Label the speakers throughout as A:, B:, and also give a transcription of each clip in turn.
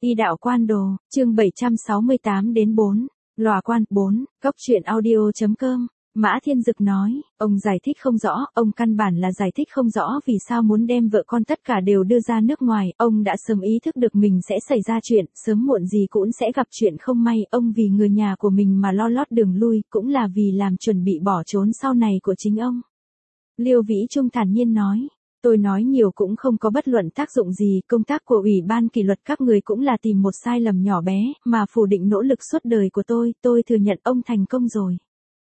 A: Y đạo quan đồ, chương 768 đến 4. Lòa quan 4, Cốc truyện audio.com. Mã Thiên Dực nói, ông giải thích không rõ, ông căn bản là giải thích không rõ vì sao muốn đem vợ con tất cả đều đưa ra nước ngoài, ông đã sớm ý thức được mình sẽ xảy ra chuyện, sớm muộn gì cũng sẽ gặp chuyện không may, ông vì người nhà của mình mà lo lót đường lui, cũng là vì làm chuẩn bị bỏ trốn sau này của chính ông. Liêu Vĩ Trung thản nhiên nói. Tôi nói nhiều cũng không có bất luận tác dụng gì, công tác của Ủy ban kỷ luật các người cũng là tìm một sai lầm nhỏ bé, mà phủ định nỗ lực suốt đời của tôi thừa nhận ông thành công rồi.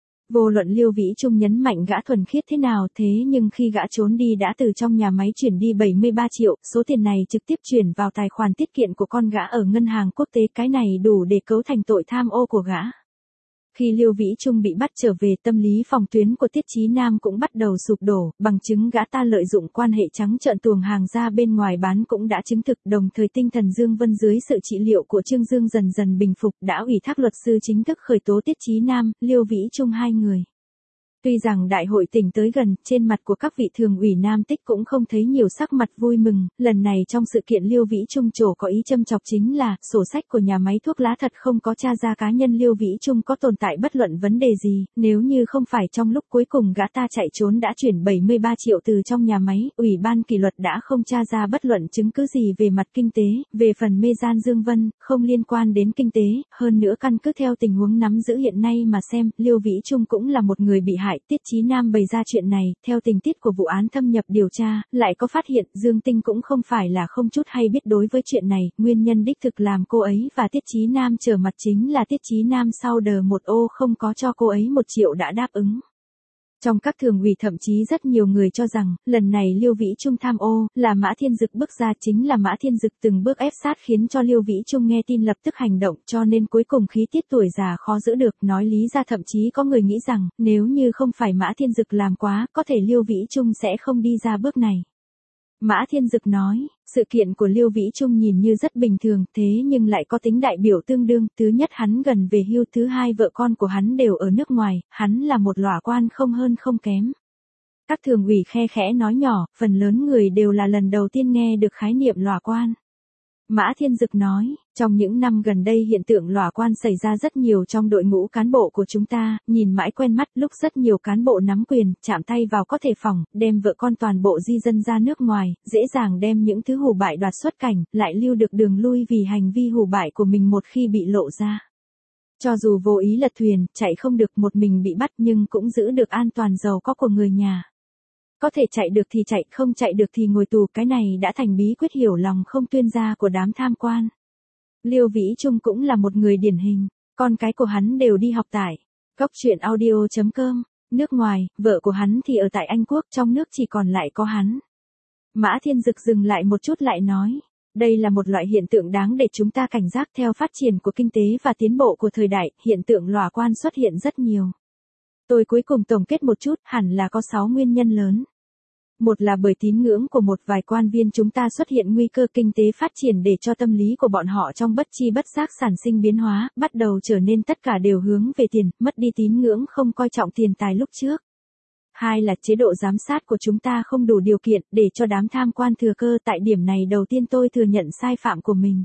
A: Vô luận Liêu Vĩ Trung nhấn mạnh gã thuần khiết thế nào thế nhưng khi gã trốn đi đã từ trong nhà máy chuyển đi 73 triệu, số tiền này trực tiếp chuyển vào tài khoản tiết kiệm của con gã ở ngân hàng quốc tế, cái này đủ để cấu thành tội tham ô của gã. Khi Liêu Vĩ Trung bị bắt trở về, tâm lý phòng tuyến của Tiết Chí Nam cũng bắt đầu sụp đổ, bằng chứng gã ta lợi dụng quan hệ trắng trợn tuồng hàng ra bên ngoài bán cũng đã chứng thực, đồng thời tinh thần Dương Vân dưới sự trị liệu của Trương Dương dần dần bình phục, đã ủy thác luật sư chính thức khởi tố Tiết Chí Nam, Liêu Vĩ Trung hai người. Tuy rằng đại hội tỉnh tới gần, trên mặt của các vị thường ủy Nam Tích cũng không thấy nhiều sắc mặt vui mừng, lần này trong sự kiện Liêu Vĩ Trung trổ có ý châm chọc chính là, sổ sách của nhà máy thuốc lá thật không có tra ra cá nhân Liêu Vĩ Trung có tồn tại bất luận vấn đề gì, nếu như không phải trong lúc cuối cùng gã ta chạy trốn đã chuyển 73 triệu từ trong nhà máy, Ủy ban kỷ luật đã không tra ra bất luận chứng cứ gì về mặt kinh tế, về phần mê gian Dương Vân, không liên quan đến kinh tế, hơn nữa căn cứ theo tình huống nắm giữ hiện nay mà xem, Liêu Vĩ Trung cũng là một người bị hại. Tiết Chí Nam bày ra chuyện này, theo tình tiết của vụ án thâm nhập điều tra, lại có phát hiện Dương Tinh cũng không phải là không chút hay biết đối với chuyện này, nguyên nhân đích thực làm cô ấy và Tiết Chí Nam trở mặt chính là Tiết Chí Nam sau đờ một ô không có cho cô ấy 1 triệu đã đáp ứng. Trong các thường ủy thậm chí rất nhiều người cho rằng, lần này Liêu Vĩ Trung tham ô, là Mã Thiên Dực bước ra, chính là Mã Thiên Dực từng bước ép sát khiến cho Liêu Vĩ Trung nghe tin lập tức hành động, cho nên cuối cùng khí tiết tuổi già khó giữ được, nói lý ra thậm chí có người nghĩ rằng, nếu như không phải Mã Thiên Dực làm quá, có thể Liêu Vĩ Trung sẽ không đi ra bước này. Mã Thiên Dực nói, sự kiện của Liêu Vĩ Trung nhìn như rất bình thường, thế nhưng lại có tính đại biểu tương đương, thứ nhất hắn gần về hưu, thứ hai vợ con của hắn đều ở nước ngoài, hắn là một lòa quan không hơn không kém. Các thường ủy khe khẽ nói nhỏ, phần lớn người đều là lần đầu tiên nghe được khái niệm lòa quan. Mã Thiên Dực nói, trong những năm gần đây hiện tượng lòa quan xảy ra rất nhiều trong đội ngũ cán bộ của chúng ta, nhìn mãi quen mắt, lúc rất nhiều cán bộ nắm quyền, chạm tay vào có thể phòng, đem vợ con toàn bộ di dân ra nước ngoài, dễ dàng đem những thứ hủ bại đoạt xuất cảnh, lại lưu được đường lui vì hành vi hủ bại của mình một khi bị lộ ra. Cho dù vô ý lật thuyền, chạy không được một mình bị bắt nhưng cũng giữ được an toàn giàu có của người nhà. Có thể chạy được thì chạy, không chạy được thì ngồi tù, cái này đã thành bí quyết hiểu lòng không tuyên gia của đám tham quan. Liêu Vĩ Trung cũng là một người điển hình, con cái của hắn đều đi học tại Cốc truyện audio.com, nước ngoài, vợ của hắn thì ở tại Anh Quốc, trong nước chỉ còn lại có hắn. Mã Thiên Dực dừng lại một chút lại nói, đây là một loại hiện tượng đáng để chúng ta cảnh giác. Theo phát triển của kinh tế và tiến bộ của thời đại, hiện tượng lòa quan xuất hiện rất nhiều. Tôi cuối cùng tổng kết một chút, hẳn là có 6 nguyên nhân lớn. Một là bởi tín ngưỡng của một vài quan viên chúng ta xuất hiện nguy cơ kinh tế phát triển để cho tâm lý của bọn họ trong bất chi bất giác sản sinh biến hóa, bắt đầu trở nên tất cả đều hướng về tiền, mất đi tín ngưỡng không coi trọng tiền tài lúc trước. Hai là chế độ giám sát của chúng ta không đủ điều kiện để cho đám tham quan thừa cơ, tại điểm này đầu tiên tôi thừa nhận sai phạm của mình.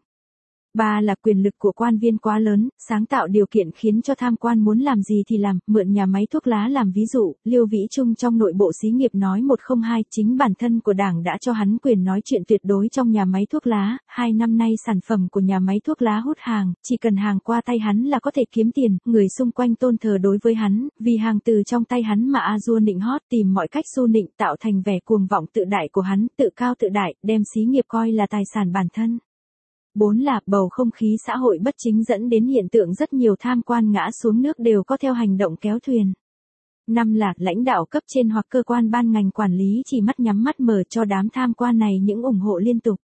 A: Ba là quyền lực của quan viên quá lớn, sáng tạo điều kiện khiến cho tham quan muốn làm gì thì làm, mượn nhà máy thuốc lá làm ví dụ, Liêu Vĩ Trung trong nội bộ xí nghiệp nói 102, chính bản thân của Đảng đã cho hắn quyền nói chuyện tuyệt đối trong nhà máy thuốc lá, 2 năm nay sản phẩm của nhà máy thuốc lá hút hàng, chỉ cần hàng qua tay hắn là có thể kiếm tiền, người xung quanh tôn thờ đối với hắn, vì hàng từ trong tay hắn mà a dua nịnh hót, tìm mọi cách xu nịnh, tạo thành vẻ cuồng vọng tự đại của hắn, tự cao tự đại, đem xí nghiệp coi là tài sản bản thân. 4 là bầu không khí xã hội bất chính dẫn đến hiện tượng rất nhiều tham quan ngã xuống nước đều có theo hành động kéo thuyền. 5 là lãnh đạo cấp trên hoặc cơ quan ban ngành quản lý chỉ mắt nhắm mắt mở cho đám tham quan này những ủng hộ liên tục.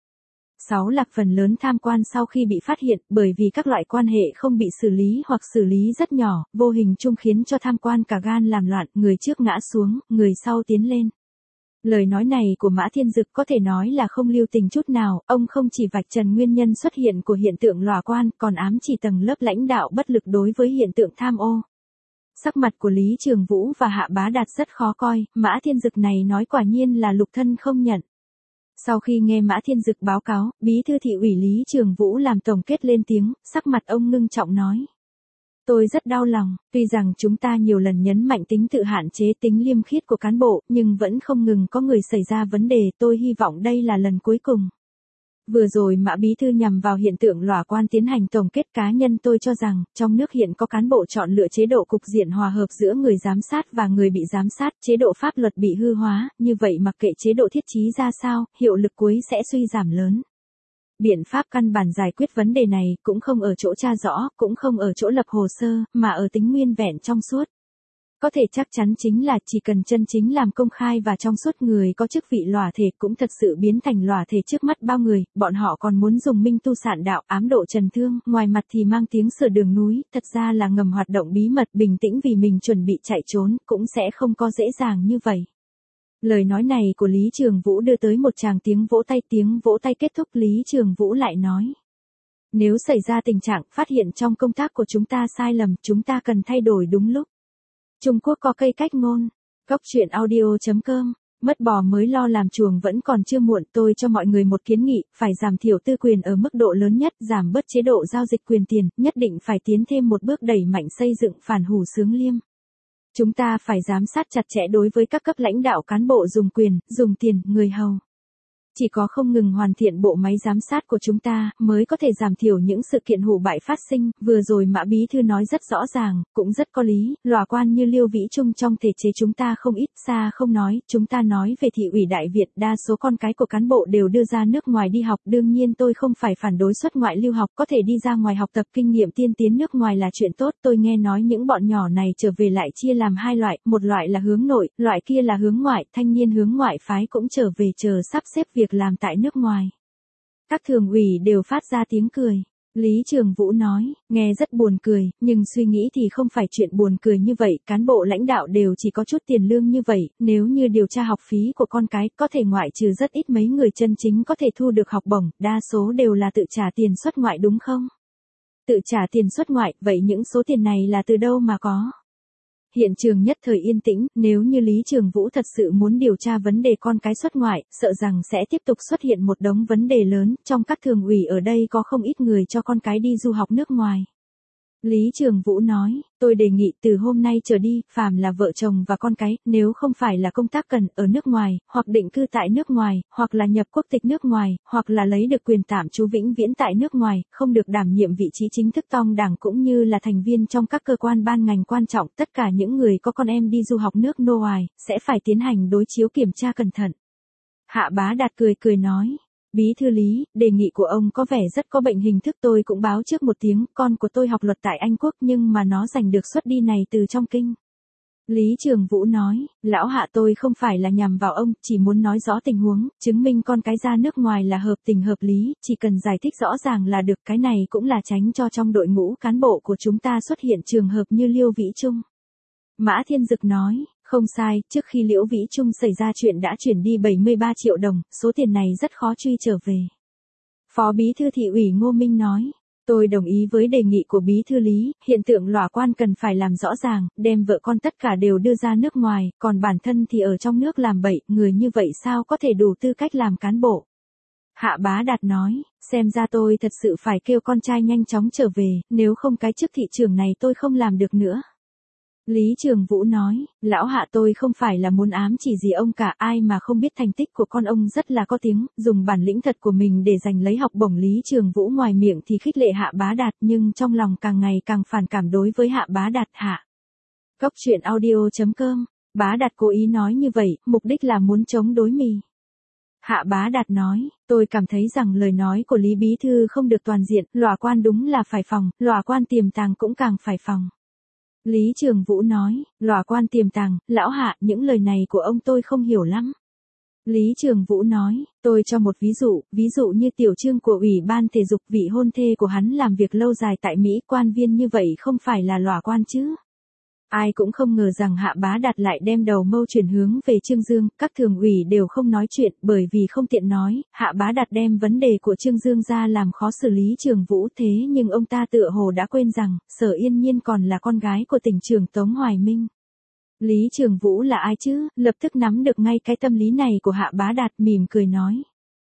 A: 6 là phần lớn tham quan sau khi bị phát hiện bởi vì các loại quan hệ không bị xử lý hoặc xử lý rất nhỏ, vô hình chung khiến cho tham quan cả gan làm loạn, người trước ngã xuống, người sau tiến lên. Lời nói này của Mã Thiên Dực có thể nói là không lưu tình chút nào, ông không chỉ vạch trần nguyên nhân xuất hiện của hiện tượng lòa quan, còn ám chỉ tầng lớp lãnh đạo bất lực đối với hiện tượng tham ô. Sắc mặt của Lý Trường Vũ và Hạ Bá Đạt rất khó coi, Mã Thiên Dực này nói quả nhiên là lục thân không nhận. Sau khi nghe Mã Thiên Dực báo cáo, bí thư thị ủy Lý Trường Vũ làm tổng kết lên tiếng, sắc mặt ông ngưng trọng nói. Tôi rất đau lòng, tuy rằng chúng ta nhiều lần nhấn mạnh tính tự hạn chế tính liêm khiết của cán bộ, nhưng vẫn không ngừng có người xảy ra vấn đề, tôi hy vọng đây là lần cuối cùng. Vừa rồi Mã Bí Thư nhằm vào hiện tượng lòa quan tiến hành tổng kết cá nhân tôi cho rằng, trong nước hiện có cán bộ chọn lựa chế độ cục diện hòa hợp giữa người giám sát và người bị giám sát, chế độ pháp luật bị hư hóa, như vậy mặc kệ chế độ thiết chí ra sao, hiệu lực cuối sẽ suy giảm lớn. Biện pháp căn bản giải quyết vấn đề này cũng không ở chỗ tra rõ, cũng không ở chỗ lập hồ sơ, mà ở tính nguyên vẹn trong suốt. Có thể chắc chắn chính là chỉ cần chân chính làm công khai và trong suốt, người có chức vị lòa thể cũng thật sự biến thành lòa thể trước mắt bao người, bọn họ còn muốn dùng minh tu sạn đạo ám độ trần thương, ngoài mặt thì mang tiếng sửa đường núi, thật ra là ngầm hoạt động bí mật bình tĩnh vì mình chuẩn bị chạy trốn, cũng sẽ không có dễ dàng như vậy. Lời nói này của Lý Trường Vũ đưa tới một tràng tiếng vỗ tay kết thúc. Lý Trường Vũ lại nói. Nếu xảy ra tình trạng phát hiện trong công tác của chúng ta sai lầm, chúng ta cần thay đổi đúng lúc. Trung Quốc có cây cách ngôn. Góc truyện audio.com. Mất bò mới lo làm chuồng vẫn còn chưa muộn. Tôi cho mọi người một kiến nghị, phải giảm thiểu tư quyền ở mức độ lớn nhất, giảm bớt chế độ giao dịch quyền tiền, nhất định phải tiến thêm một bước đẩy mạnh xây dựng phản hủ xướng liêm. Chúng ta phải giám sát chặt chẽ đối với các cấp lãnh đạo cán bộ dùng quyền, dùng tiền, người hầu. Chỉ có không ngừng hoàn thiện bộ máy giám sát của chúng ta, mới có thể giảm thiểu những sự kiện hủ bại phát sinh. Vừa rồi Mã Bí Thư nói rất rõ ràng, cũng rất có lý, lòa quan như Liêu Vĩ Trung trong thể chế chúng ta không ít, xa không nói, chúng ta nói về thị ủy Đại Việt, đa số con cái của cán bộ đều đưa ra nước ngoài đi học. Đương nhiên tôi không phải phản đối xuất ngoại lưu học, có thể đi ra ngoài học tập kinh nghiệm tiên tiến nước ngoài là chuyện tốt. Tôi nghe nói những bọn nhỏ này trở về lại chia làm hai loại, một loại là hướng nội, loại kia là hướng ngoại, thanh niên hướng ngoại phái cũng trở về chờ sắp xếp việc làm tại nước ngoài. Các thường ủy đều phát ra tiếng cười. Lý Trường Vũ nói, nghe rất buồn cười, nhưng suy nghĩ thì không phải chuyện buồn cười như vậy, cán bộ lãnh đạo đều chỉ có chút tiền lương như vậy, nếu như điều tra học phí của con cái, có thể ngoại trừ rất ít mấy người chân chính có thể thu được học bổng, đa số đều là tự trả tiền xuất ngoại đúng không? Tự trả tiền xuất ngoại, vậy những số tiền này là từ đâu mà có? Hiện trường nhất thời yên tĩnh, nếu như Lý Trường Vũ thật sự muốn điều tra vấn đề con cái xuất ngoại, sợ rằng sẽ tiếp tục xuất hiện một đống vấn đề lớn, trong các thường ủy ở đây có không ít người cho con cái đi du học nước ngoài. Lý Trường Vũ nói, tôi đề nghị từ hôm nay trở đi, phàm là vợ chồng và con cái, nếu không phải là công tác cần ở nước ngoài, hoặc định cư tại nước ngoài, hoặc là nhập quốc tịch nước ngoài, hoặc là lấy được quyền tạm trú vĩnh viễn tại nước ngoài, không được đảm nhiệm vị trí chính thức trong đảng cũng như là thành viên trong các cơ quan ban ngành quan trọng, tất cả những người có con em đi du học nước ngoài, sẽ phải tiến hành đối chiếu kiểm tra cẩn thận. Hạ Bá Đạt cười nói. Bí thư Lý, đề nghị của ông có vẻ rất có bệnh hình thức, tôi cũng báo trước một tiếng, con của tôi học luật tại Anh Quốc nhưng mà nó giành được suất đi này từ trong kinh. Lý Trường Vũ nói, lão Hạ tôi không phải là nhằm vào ông, chỉ muốn nói rõ tình huống, chứng minh con cái ra nước ngoài là hợp tình hợp lý, chỉ cần giải thích rõ ràng là được, cái này cũng là tránh cho trong đội ngũ cán bộ của chúng ta xuất hiện trường hợp như Liêu Vĩ Trung. Mã Thiên Dực nói, không sai, trước khi Liễu Vĩ Trung xảy ra chuyện đã chuyển đi 73 triệu đồng, số tiền này rất khó truy trở về. Phó Bí thư thị ủy Ngô Minh nói, tôi đồng ý với đề nghị của Bí thư Lý, hiện tượng lòa quan cần phải làm rõ ràng, đem vợ con tất cả đều đưa ra nước ngoài, còn bản thân thì ở trong nước làm bậy, người như vậy sao có thể đủ tư cách làm cán bộ. Hạ Bá Đạt nói, xem ra tôi thật sự phải kêu con trai nhanh chóng trở về, nếu không cái chức thị trưởng này tôi không làm được nữa. Lý Trường Vũ nói, lão Hạ tôi không phải là muốn ám chỉ gì ông cả, ai mà không biết thành tích của con ông rất là có tiếng, dùng bản lĩnh thật của mình để giành lấy học bổng. Lý Trường Vũ ngoài miệng thì khích lệ Hạ Bá Đạt nhưng trong lòng càng ngày càng phản cảm đối với Hạ Bá Đạt. Góc truyện audio.com. Bá Đạt cố ý nói như vậy, mục đích là muốn chống đối mì. Hạ Bá Đạt nói, tôi cảm thấy rằng lời nói của Lý Bí Thư không được toàn diện, lòa quan đúng là phải phòng, lòa quan tiềm tàng cũng càng phải phòng. Lý Trường Vũ nói, lòa quan tiềm tàng, lão Hạ, những lời này của ông tôi không hiểu lắm. Lý Trường Vũ nói, tôi cho một ví dụ như tiểu chương của Ủy ban Thể dục, vị hôn thê của hắn làm việc lâu dài tại Mỹ, quan viên như vậy không phải là lòa quan chứ. Ai cũng không ngờ rằng Hạ Bá Đạt lại đem đầu mâu chuyển hướng về Trương Dương, các thường ủy đều không nói chuyện, bởi vì không tiện nói, Hạ Bá Đạt đem vấn đề của Trương Dương ra làm khó xử Lý Trường Vũ, thế nhưng ông ta tựa hồ đã quên rằng, Sở Yên Nhiên còn là con gái của tỉnh trưởng Tống Hoài Minh. Lý Trường Vũ là ai chứ, lập tức nắm được ngay cái tâm lý này của Hạ Bá Đạt, mỉm cười nói.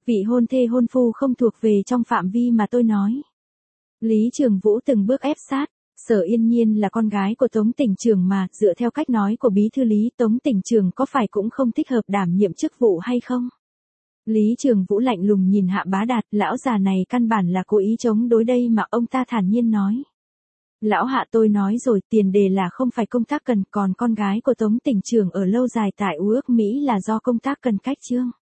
A: Vị hôn thê hôn phu không thuộc về trong phạm vi mà tôi nói. Lý Trường Vũ từng bước ép sát. Sở Yên Nhiên là con gái của Tống tỉnh trưởng mà, dựa theo cách nói của bí thư Lý, Tống tỉnh trưởng có phải cũng không thích hợp đảm nhiệm chức vụ hay không? Lý Trường Vũ lạnh lùng nhìn Hạ Bá Đạt, lão già này căn bản là cố ý chống đối đây mà, ông ta thản nhiên nói. Lão Hạ, tôi nói rồi, tiền đề là không phải công tác cần, còn con gái của Tống tỉnh trưởng ở lâu dài tại Uước Mỹ là do công tác cần cách trương.